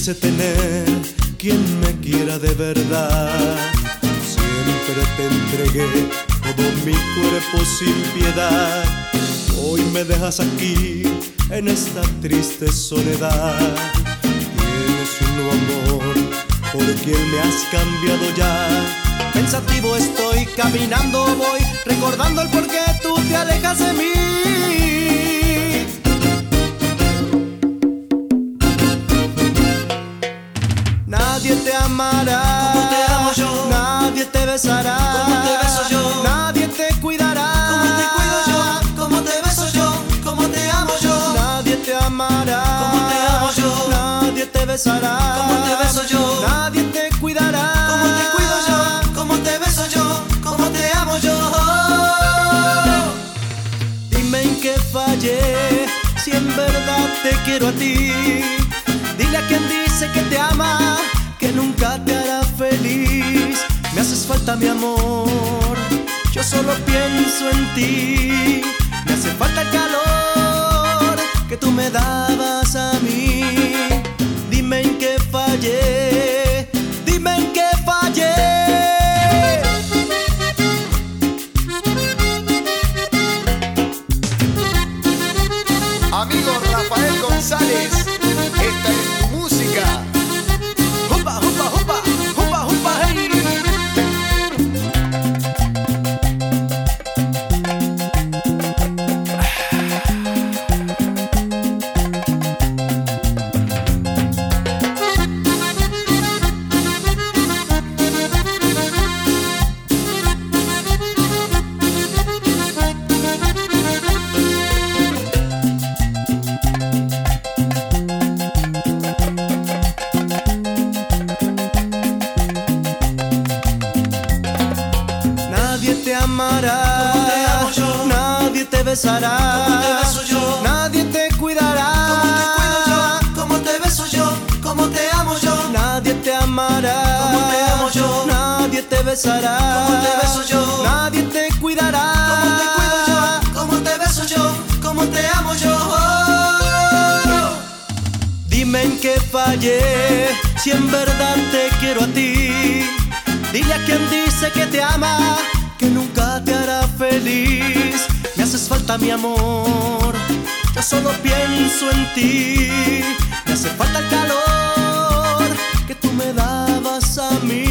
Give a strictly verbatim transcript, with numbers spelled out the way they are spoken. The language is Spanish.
quise tener quien me quiera de verdad. Siempre te entregué todo mi cuerpo sin piedad. Hoy me dejas aquí en esta triste soledad. Tienes un nuevo amor por quien me has cambiado ya. Pensativo estoy, caminando voy, recordando el por qué tú te alejas de mí. Nadie te amará como te amo yo. Nadie te besará como te beso yo. Nadie te cuidará como te cuido yo. Como te beso yo. Como te amo yo. Nadie te amará como te amo yo. Nadie te besará como te beso yo. Nadie te cuidará como te cuido yo. Como te beso yo. Como te amo yo. Dime en qué fallé, si en verdad te quiero a ti. Dile a quien dice que te ama, que nunca te hará feliz. Me haces falta mi amor, yo solo pienso en ti. Me hace falta el calor que tú me dabas a mí. Dime en qué fallé, dime en qué fallé. Amigo Rafael González, esta es tu música. Jupa, jupa, jupa, jupa, jupa, hey. Nadie te amará, como te amo yo. Nadie te besará, como te beso yo. Nadie te cuidará, como te cuido yo. Como te beso yo. Como te amo yo. Nadie te amará, como te amo yo. Nadie te besará, como te beso yo. Nadie te cuidará, como te cuido yo. Como te beso yo. Como te amo yo. Dime en qué fallé, si en verdad te quiero a ti. Dile a quien dice que te ama, que nunca te hará feliz. Me haces falta mi amor, yo solo pienso en ti. Me hace falta el calor que tú me dabas a mí.